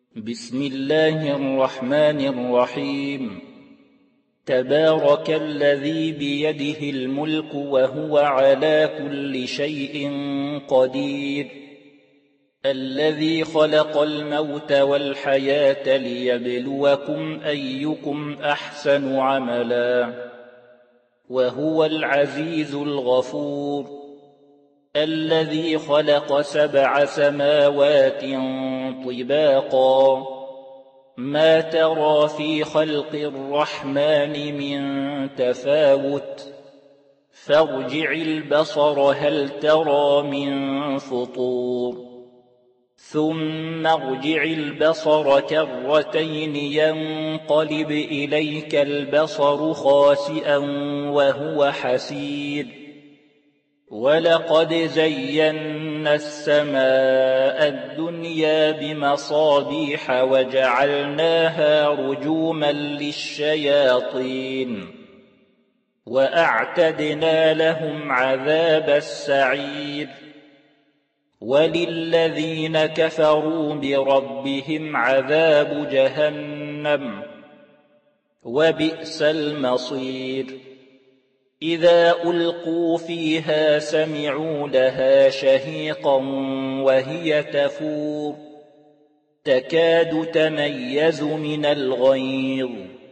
بسم الله الرحمن الرحيم. تبارك الذي بيده الملك وهو على كل شيء قدير، الذي خلق الموت والحياة ليبلوكم أيكم أحسن عملا، وهو العزيز الغفور، الذي خلق 7 سماوات طباقا، ما ترى في خلق الرحمن من تفاوت، فارجع البصر هل ترى من فطور، ثم ارجع البصر كرتين ينقلب إليك البصر خاسئا وهو حسير، ولقد زينا السماء الدنيا بمصابيح وجعلناها رجوما للشياطين، وأعتدنا لهم عذاب السعير، وللذين كفروا بربهم عذاب جهنم، وبئس المصير. إذا ألقوا فيها سمعوا لها شهيقا وهي تفور، تكاد تميز من الغيظ،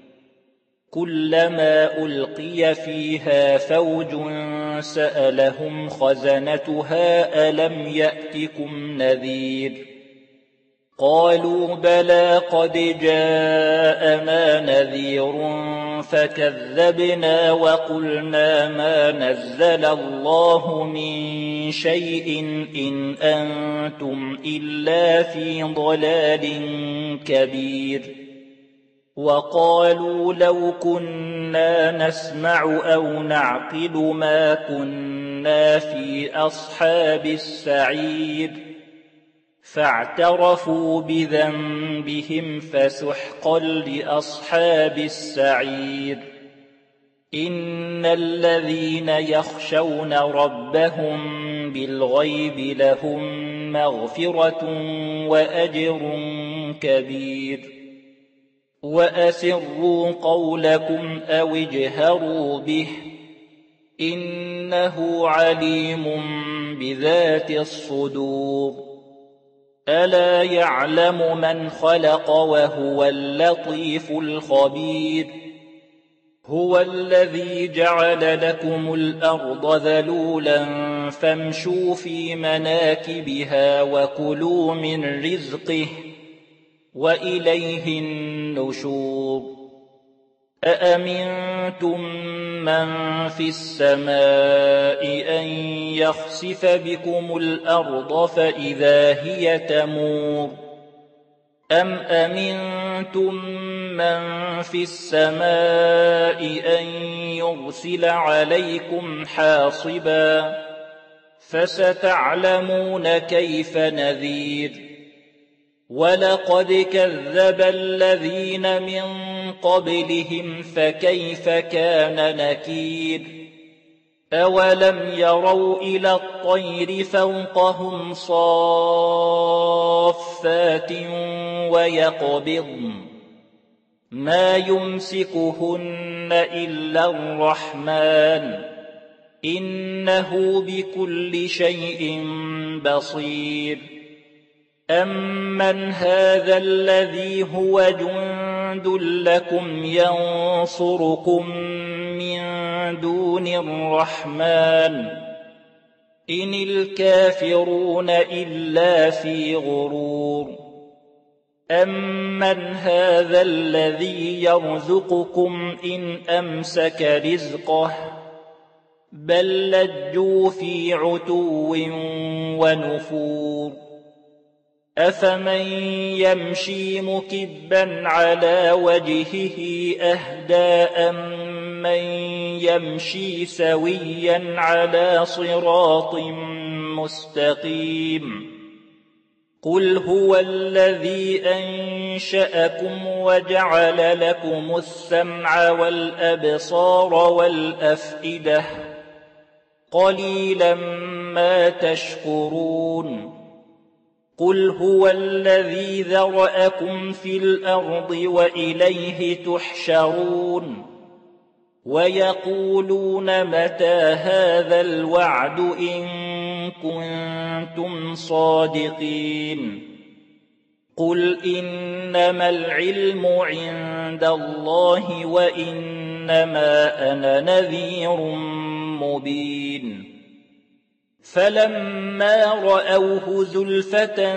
كلما ألقي فيها فوج سألهم خزنتها ألم يأتكم نذير، قالوا بلى قد جاءنا نذير فكذبنا وقلنا ما نزل الله من شيء إن أنتم إلا في ضلال كبير، وقالوا لو كنا نسمع أو نعقل ما كنا في أصحاب السعير، فاعترفوا بذنبهم فسحقا لأصحاب السعير. إن الذين يخشون ربهم بالغيب لهم مغفرة وأجر كبير. وأسروا قولكم أو اجهروا به، إنه عليم بذات الصدور. ألا يعلم من خلق وهو اللطيف الخبير. هو الذي جعل لكم الأرض ذلولا فامشوا في مناكبها وكلوا من رزقه وإليه النشور. أأمنتم من في السماء أن يخسف بكم الأرض فإذا هي تمور، أم أمنتم من في السماء أن يرسل عليكم حاصبا، فستعلمون كيف نذير. ولقد كذب الذين من قبلهم فكيف كان نكير. أولم يروا إلى الطير فوقهم صافات ويقبضن ما يمسكهن إلا الرحمن إنه بكل شيء بصير. أمن هذا الذي هو جند لكم ينصركم من دون الرحمن إن الكافرون إلا في غرور. أمن هذا الذي يرزقكم إن أمسك رزقه بل لجوا في عتو ونفور. أفمن يمشي مكبا على وجهه أهدى أمن يمشي سويا على صراط مستقيم. قل هو الذي أنشأكم وجعل لكم السمع والأبصار والأفئدة قليلا ما تشكرون. قل هو الذي ذرأكم في الأرض وإليه تحشرون ويقولون متى هذا الوعد إن كنتم صادقين قل إنما العلم عند الله وإنما أنا نذير مبين فلما رأوه زلفة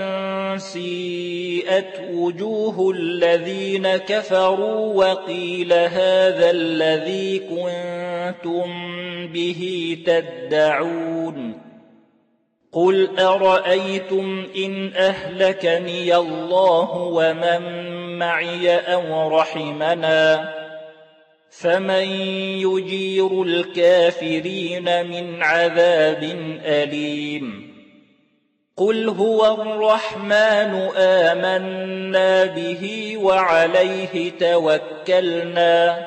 سيئت وجوه الذين كفروا وقيل هذا الذي كنتم به تدعون قل أرأيتم إن أهلكني الله ومن معي أو رحمنا فمن يجير الكافرين من عذاب أليم قل هو الرحمن آمنا به وعليه توكلنا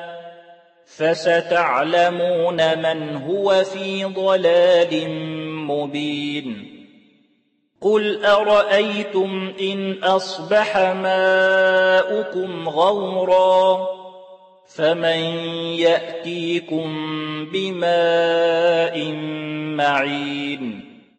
فستعلمون من هو في ضلال مبين قل أرأيتم إن أصبح ماؤكم غورا فمن يأتيكم بماء معين